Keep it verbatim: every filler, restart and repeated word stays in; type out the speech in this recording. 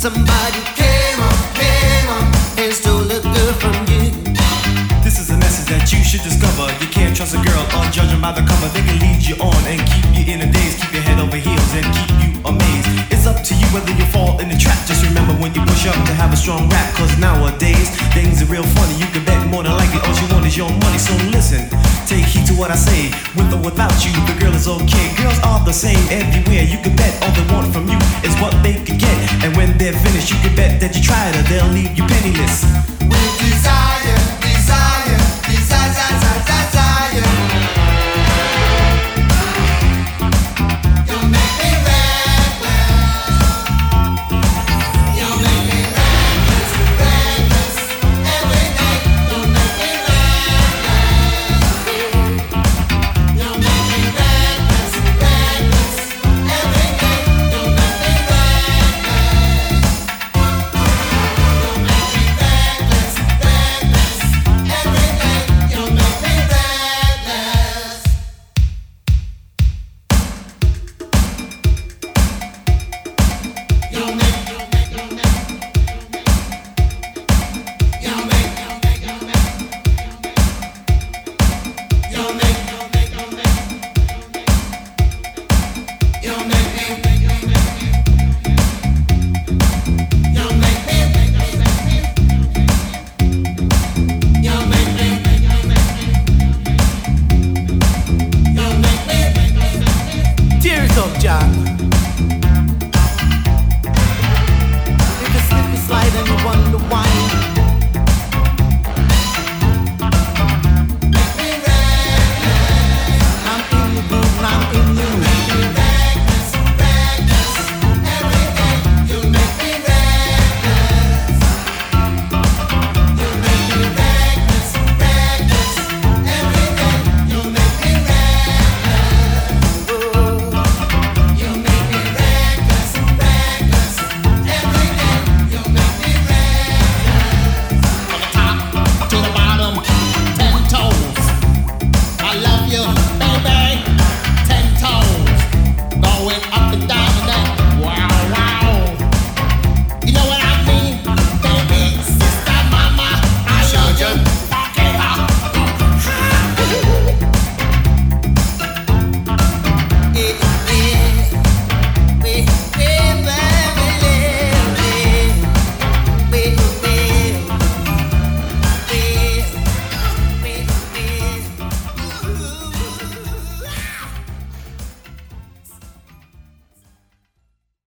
Somebody came on, came on, and stole a girl from you. This is a message that you should discover. You can't trust a girl or judge them by the cover. They can lead you on and keep you in a daze, keep your head over heels and keep you amazed. It's up to you whether you fall in the trap. Just remember when you push up to have a strong rap, cause nowadays things are real funny. You can bet more than likely all you want is your money. So listen, take heed to what I say. With or without you, the girl is okay. Girls are the same everywhere. You can bet all they want from you is what they could get. And when they're finished, you can bet that you tried her, they'll leave you penniless. With desire